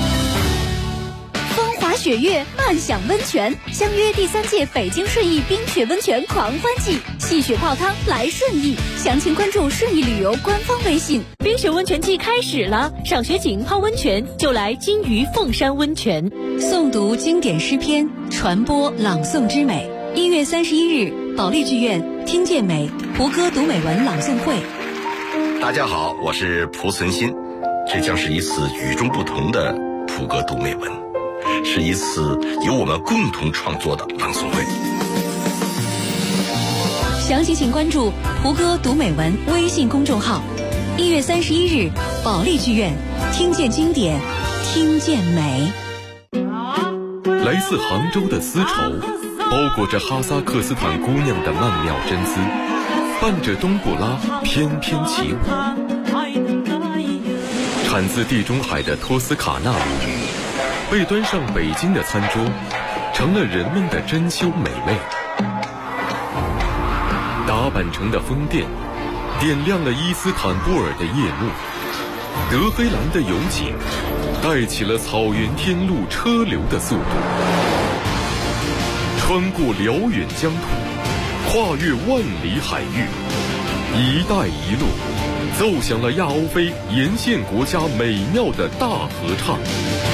雪月慢享温泉，相约第3届北京顺义冰雪温泉狂欢季，戏雪泡汤来顺义，详情关注顺义旅游官方微信。冰雪温泉季开始了，赏雪景泡温泉就来金鱼凤山温泉。 诵读经典诗篇，传播朗诵之美。1月31日，保利剧院听见美蒲歌读美文朗诵会。 大家好，我是蒲存昕，这将是一次与众不同的蒲歌读美文，是一次由我们共同创作的朗诵会。 详情请关注蒲歌读美文微信公众号。1月31日，保利剧院听见经典，听见美。 来自杭州的丝绸，包裹着哈萨克斯坦姑娘的曼妙真姿，伴着冬不拉翩翩起舞。产自地中海的托斯卡纳舞，被端上北京的餐桌，成了人们的珍馐美味。达坂城的宫殿，点亮了伊斯坦布尔的夜幕。德黑兰的油井，带起了草原天路车流的速度。穿过辽远疆土， 跨越万里海域，一带一路奏响了亚欧非沿线国家美妙的大合唱。